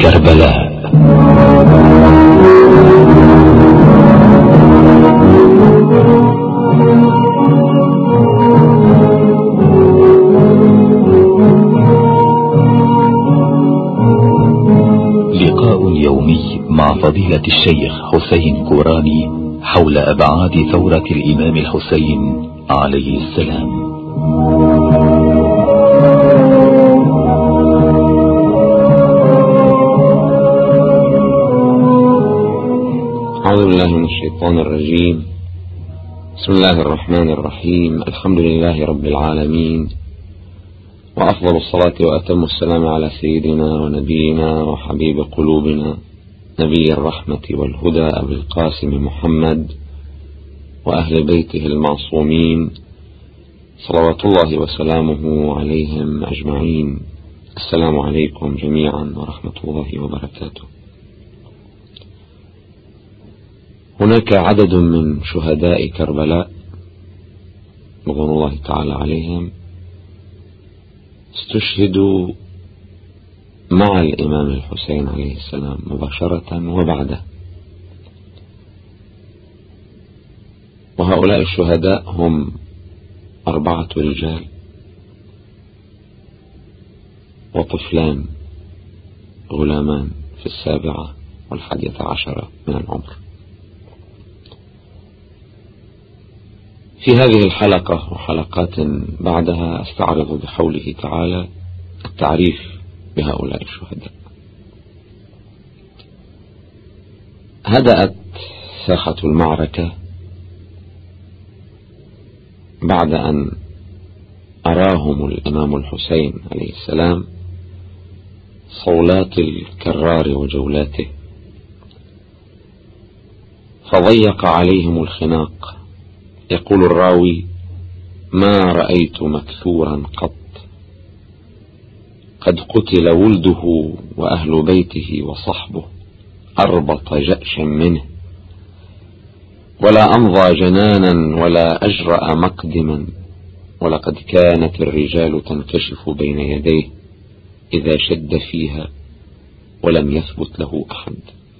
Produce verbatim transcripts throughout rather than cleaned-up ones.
كربلاء. لقاء يومي مع فضيلة الشيخ حسين كوراني حول أبعاد ثورة الإمام الحسين عليه السلام. أعوذ بالله من الشيطان الرجيم. بسم الله الرحمن الرحيم. الحمد لله رب العالمين، وأفضل الصلاة وأتم السلام على سيدنا ونبينا وحبيب قلوبنا نبي الرحمة والهدى أبي القاسم محمد وأهل بيته المعصومين صلوات الله وسلامه عليهم أجمعين. السلام عليكم جميعا ورحمة الله وبركاته. هناك عدد من شهداء كربلاء رضوان الله تعالى عليهم استشهدوا مع الإمام الحسين عليه السلام مباشرة وبعده، وهؤلاء الشهداء هم أربعة رجال وطفلان غلامان في السابعة والحادية عشرة من العمر. في هذه الحلقة وحلقات بعدها استعرض بحوله تعالى التعريف بهؤلاء الشهداء. هدأت ساحة المعركة بعد أن أراهم الإمام الحسين عليه السلام صولات الكرار وجولاته، فضيق عليهم الخناق. يقول الراوي: ما رأيت مكثورا قط، قد قتل ولده وأهل بيته وصحبه أربط جأش منه، ولا أمضى جنانا ولا أجرأ مقدما، ولقد كانت الرجال تنكشف بين يديه إذا شد فيها ولم يثبت له أحد.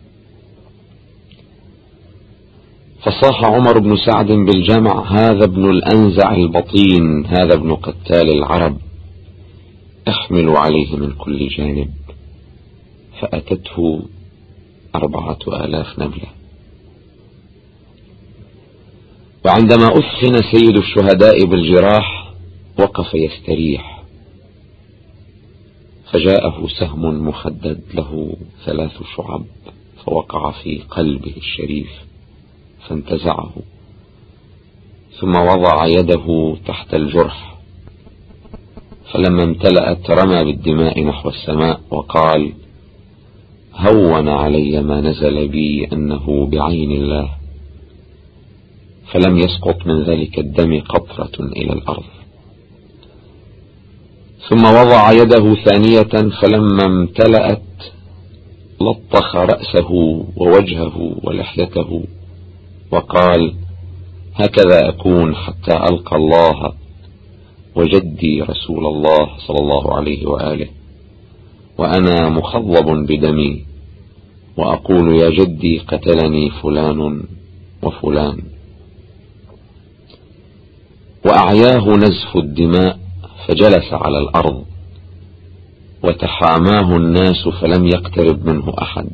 فصاح عمر بن سعد بالجمع: هذا ابن الأنزع البطين، هذا ابن قتال العرب، احملوا عليه من كل جانب. فأتته أربعة آلاف نبلة. وعندما أثخن سيد الشهداء بالجراح وقف يستريح، فجاءه سهم محدد له ثلاث شعب فوقع في قلبه الشريف فانتزعه، ثم وضع يده تحت الجرح، فلما امتلأت رمى بالدماء نحو السماء وقال: هون علي ما نزل بي أنه بعين الله، فلم يسقط من ذلك الدم قطرة إلى الأرض. ثم وضع يده ثانية فلما امتلأت لطخ رأسه ووجهه ولحيته وقال: هكذا أكون حتى ألقى الله وجدي رسول الله صلى الله عليه وآله، وأنا مخضب بدمي وأقول: يا جدي قتلني فلان وفلان. وأعياه نزف الدماء فجلس على الأرض، وتحاماه الناس فلم يقترب منه أحد.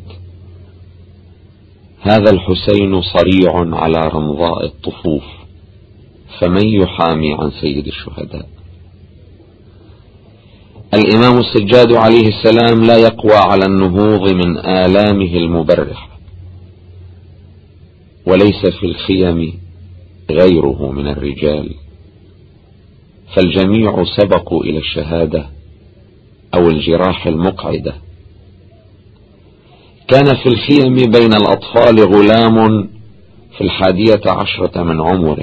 هذا الحسين صريع على رمضاء الطفوف، فمن يحامي عن سيد الشهداء؟ الإمام السجاد عليه السلام لا يقوى على النهوض من آلامه المبرح، وليس في الخيم غيره من الرجال، فالجميع سبقوا إلى الشهادة أو الجراح المقعدة. كان في الخيم بين الأطفال غلام في الحادية عشرة من عمره،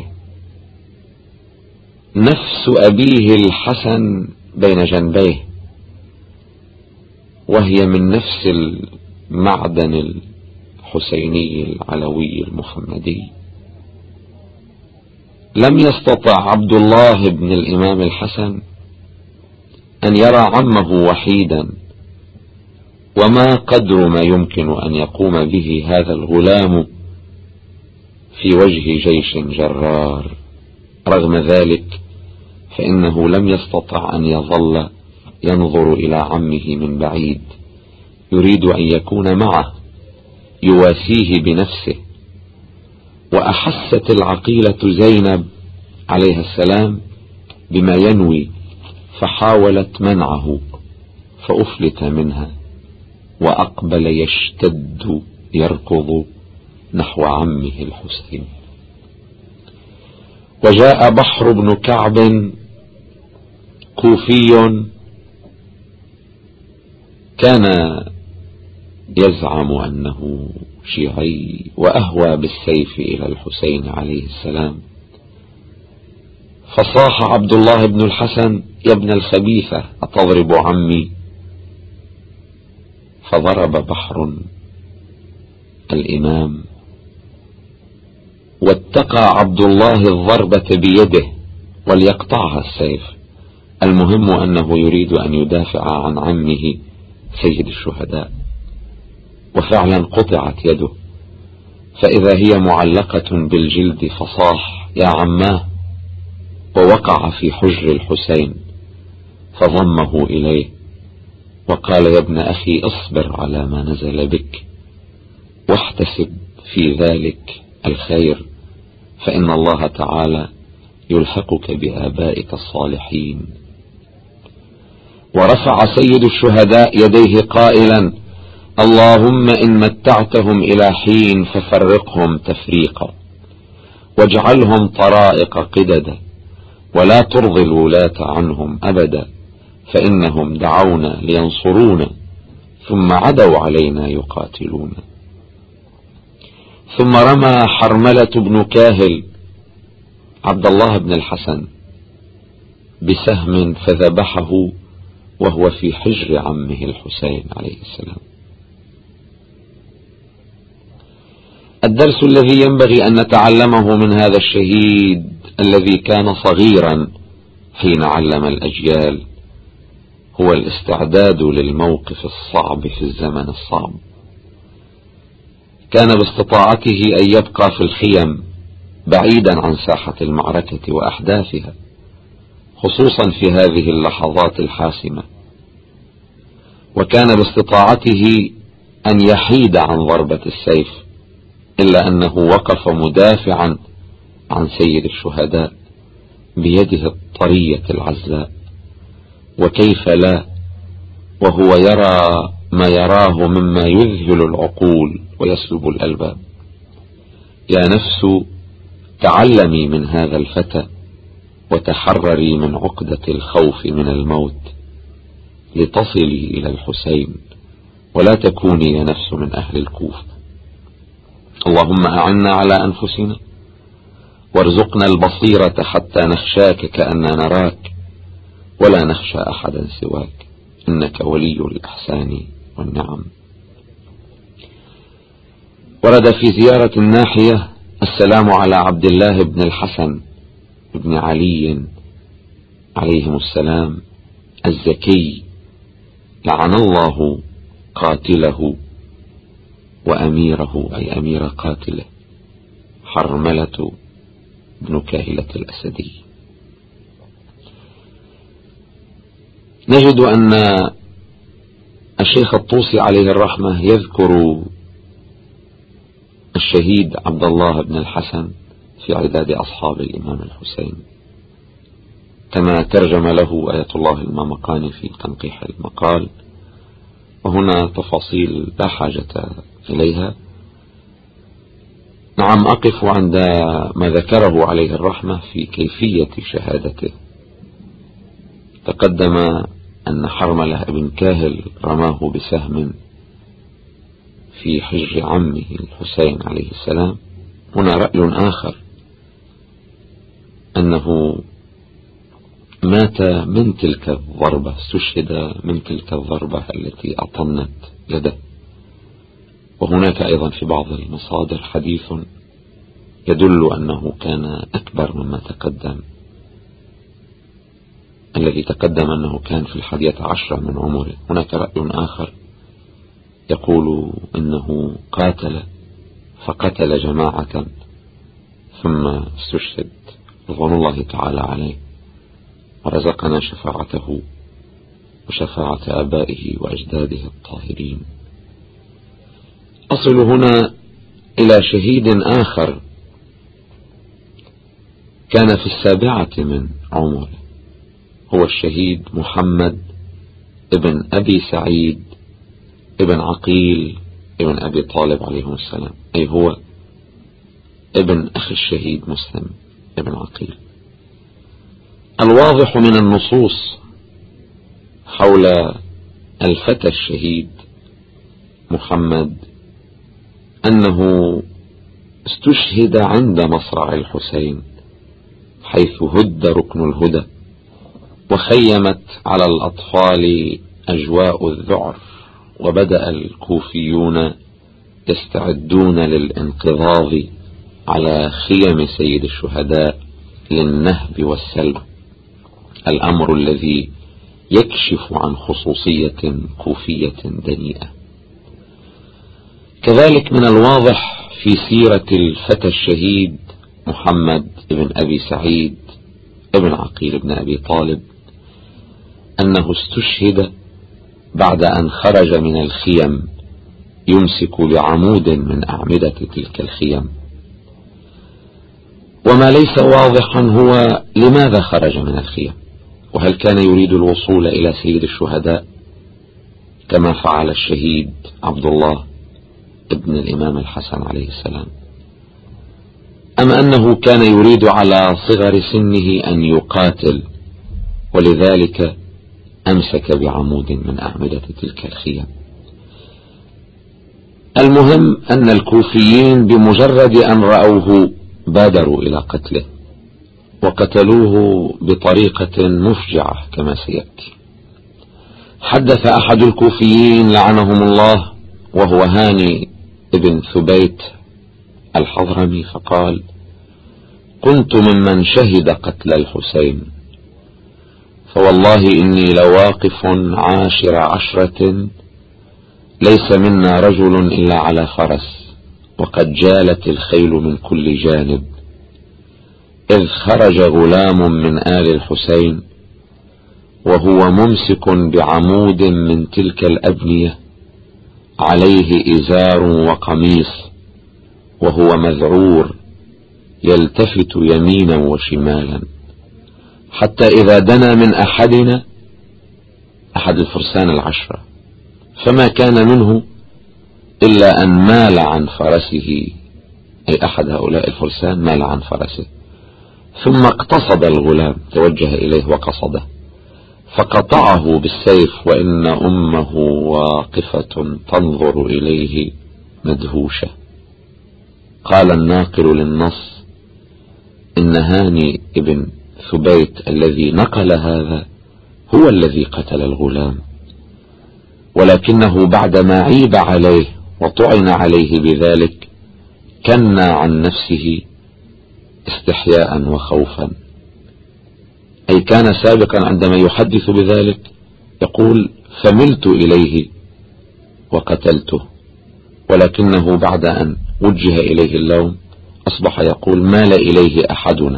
نفس أبيه الحسن بين جنبيه، وهي من نفس المعدن الحسيني العلوي المحمدي. لم يستطع عبد الله بن الإمام الحسن أن يرى عمه وحيدا وما قدر ما يمكن أن يقوم به هذا الغلام في وجه جيش جرار. رغم ذلك فإنه لم يستطع أن يظل ينظر إلى عمه من بعيد، يريد أن يكون معه يواسيه بنفسه. وأحست العقيلة زينب عليها السلام بما ينوي، فحاولت منعه فأفلت منها، وأقبل يشتد يركض نحو عمه الحسين. وجاء بحر بن كعب كوفي كان يزعم أنه شيعي، وأهوى بالسيف إلى الحسين عليه السلام، فصاح عبد الله بن الحسن: يا ابن الخبيثة أتضرب عمي؟ فضرب بحر الإمام، واتقى عبد الله الضربة بيده وليقطعها السيف. المهم أنه يريد أن يدافع عن عمه سيد الشهداء، وفعلا قطعت يده، فإذا هي معلقة بالجلد، فصاح: يا عماه، ووقع في حجر الحسين فضمه إليه وقال: يا ابن أخي اصبر على ما نزل بك، واحتسب في ذلك الخير، فإن الله تعالى يلحقك بآبائك الصالحين. ورفع سيد الشهداء يديه قائلا: اللهم إن متعتهم إلى حين ففرقهم تفريقا، واجعلهم طرائق قددا، ولا ترضي الولاة عنهم أبدا، فإنهم دعونا لينصرونا ثم عدوا علينا يقاتلون. ثم رمى حرملة بن كاهل عبد الله بن الحسن بسهم فذبحه وهو في حجر عمه الحسين عليه السلام. الدرس الذي ينبغي أن نتعلمه من هذا الشهيد الذي كان صغيرا حين علم الأجيال هو الاستعداد للموقف الصعب في الزمن الصعب. كان باستطاعته أن يبقى في الخيم بعيدا عن ساحة المعركة وأحداثها، خصوصا في هذه اللحظات الحاسمة، وكان باستطاعته أن يحيد عن ضربة السيف، إلا أنه وقف مدافعا عن سيد الشهداء بيده الطرية العزاء. وكيف لا وهو يرى ما يراه مما يذهل العقول ويسلب الألباب. يا نفس تعلمي من هذا الفتى وتحرري من عقدة الخوف من الموت لتصلي إلى الحسين، ولا تكوني يا نفس من أهل الكوفة. اللهم أعنا على أنفسنا وارزقنا البصيرة حتى نخشاك كأننا نراك، ولا نخشى أحدا سواك، إنك ولي الإحسان والنعم. ورد في زيارة الناحية: السلام على عبد الله بن الحسن بن علي عليهم السلام الزكي، لعن الله قاتله وأميره، أي أمير قاتله، حرملة بن كاهلة الأسدي. نجد أن الشيخ الطوسي عليه الرحمة يذكر الشهيد عبد الله بن الحسن في عداد أصحاب الإمام الحسين، كما ترجم له آية الله المامقاني في تنقيح المقال. وهنا تفاصيل لا حاجة إليها. نعم، أقف عند ما ذكره عليه الرحمة في كيفية شهادته. تقدم أن حرملة بن كاهل رماه بسهم في حجر عمه الحسين عليه السلام. هنا رأي آخر، أنه مات من تلك الضربة، استشهد من تلك الضربة التي أطمنت يده. وهناك أيضا في بعض المصادر حديث يدل أنه كان أكبر مما تقدم، الذي تقدم أنه كان في الحادية عشرة من عمره. هناك رأي آخر يقول إنه قاتل فقتل جماعة ثم استشهد رضوان الله تعالى عليه، ورزقنا شفاعته وشفاعة آبائه وأجداده الطاهرين. أصل هنا إلى شهيد آخر كان في السابعة من عمره، هو الشهيد محمد ابن أبي سعيد ابن عقيل ابن أبي طالب عليه السلام، أي هو ابن أخي الشهيد مسلم ابن عقيل. الواضح من النصوص حول الفتى الشهيد محمد أنه استشهد عند مصرع الحسين، حيث هد ركن الهدى وخيمت على الأطفال أجواء الذعر، وبدأ الكوفيون يستعدون للانقضاض على خيم سيد الشهداء للنهب والسلب، الأمر الذي يكشف عن خصوصية كوفية دنيئة. كذلك من الواضح في سيرة الفتى الشهيد محمد بن أبي سعيد ابن عقيل بن أبي طالب أنه استشهد بعد أن خرج من الخيم يمسك بعمود من أعمدة تلك الخيم، وما ليس واضحا هو لماذا خرج من الخيم، وهل كان يريد الوصول إلى سيد الشهداء كما فعل الشهيد عبد الله ابن الإمام الحسن عليه السلام، أم أنه كان يريد على صغر سنه أن يقاتل ولذلك أمسك بعمود من أعمدة تلك الخيم. المهم أن الكوفيين بمجرد أن رأوه بادروا إلى قتله، وقتلوه بطريقة مفجعة كما سيأتي. حدث أحد الكوفيين لعنهم الله وهو هاني ابن ثبيت الحضرمي فقال: كنت ممن شهد قتل الحسين، فوالله إني لواقف عاشر عشرة ليس منا رجل إلا على فرس، وقد جالت الخيل من كل جانب، إذ خرج غلام من آل الحسين وهو ممسك بعمود من تلك الأبنية، عليه إزار وقميص، وهو مذعور يلتفت يمينا وشمالا، حتى إذا دنا من أحدنا أحد الفرسان العشرة فما كان منه إلا أن مال عن فرسه، أي أحد هؤلاء الفرسان مال عن فرسه، ثم اقتصد الغلام، توجه إليه وقصده فقطعه بالسيف، وإن أمه واقفة تنظر إليه مدهوشة. قال الناقل للنص: إن هاني ابن ثبيت الذي نقل هذا هو الذي قتل الغلام، ولكنه بعدما عيب عليه وطعن عليه بذلك كنى عن نفسه استحياء وخوفا، أي كان سابقا عندما يحدث بذلك يقول: فملت إليه وقتلته، ولكنه بعد أن وجه إليه اللوم أصبح يقول: مال إليه أحدنا.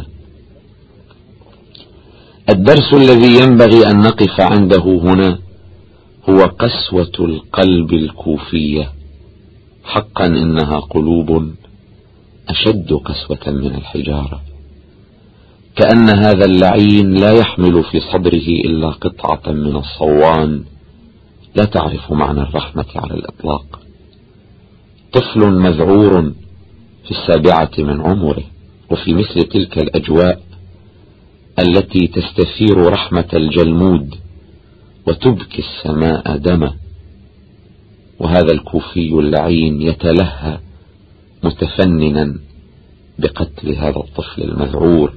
الدرس الذي ينبغي أن نقف عنده هنا هو قسوة القلب الكوفية، حقا إنها قلوب أشد قسوة من الحجارة، كأن هذا اللعين لا يحمل في صدره إلا قطعة من الصوان لا تعرف معنى الرحمة على الإطلاق. طفل مذعور في السابعة من عمره وفي مثل تلك الأجواء التي تستثير رحمة الجلمود وتبكي السماء دما، وهذا الكوفي اللعين يتلهى متفننا بقتل هذا الطفل المذعور،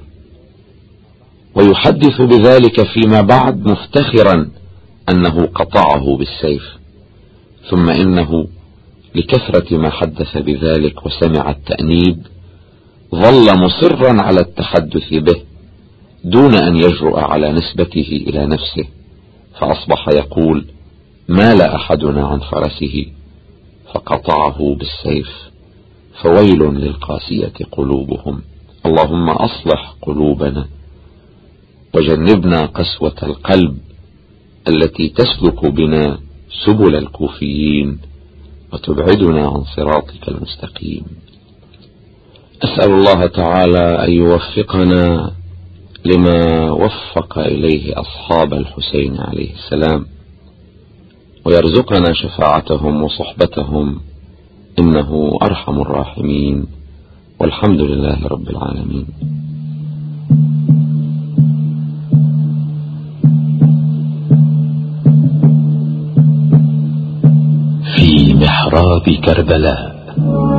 ويحدث بذلك فيما بعد مفتخرا أنه قطعه بالسيف، ثم إنه لكثرة ما حدث بذلك وسمع التأنيب ظل مصرا على التحدث به دون أن يجرؤ على نسبته إلى نفسه، فأصبح يقول: مال أحدنا عن فرسه فقطعه بالسيف، فويل للقاسية قلوبهم. اللهم أصلح قلوبنا وجنبنا قسوة القلب التي تسلك بنا سبل الكوفيين وتبعدنا عن صراطك المستقيم. أسأل الله تعالى أن يوفقنا لما وفق إليه أصحاب الحسين عليه السلام، ويرزقنا شفاعتهم وصحبتهم، إنه أرحم الراحمين، والحمد لله رب العالمين. في محراب كربلاء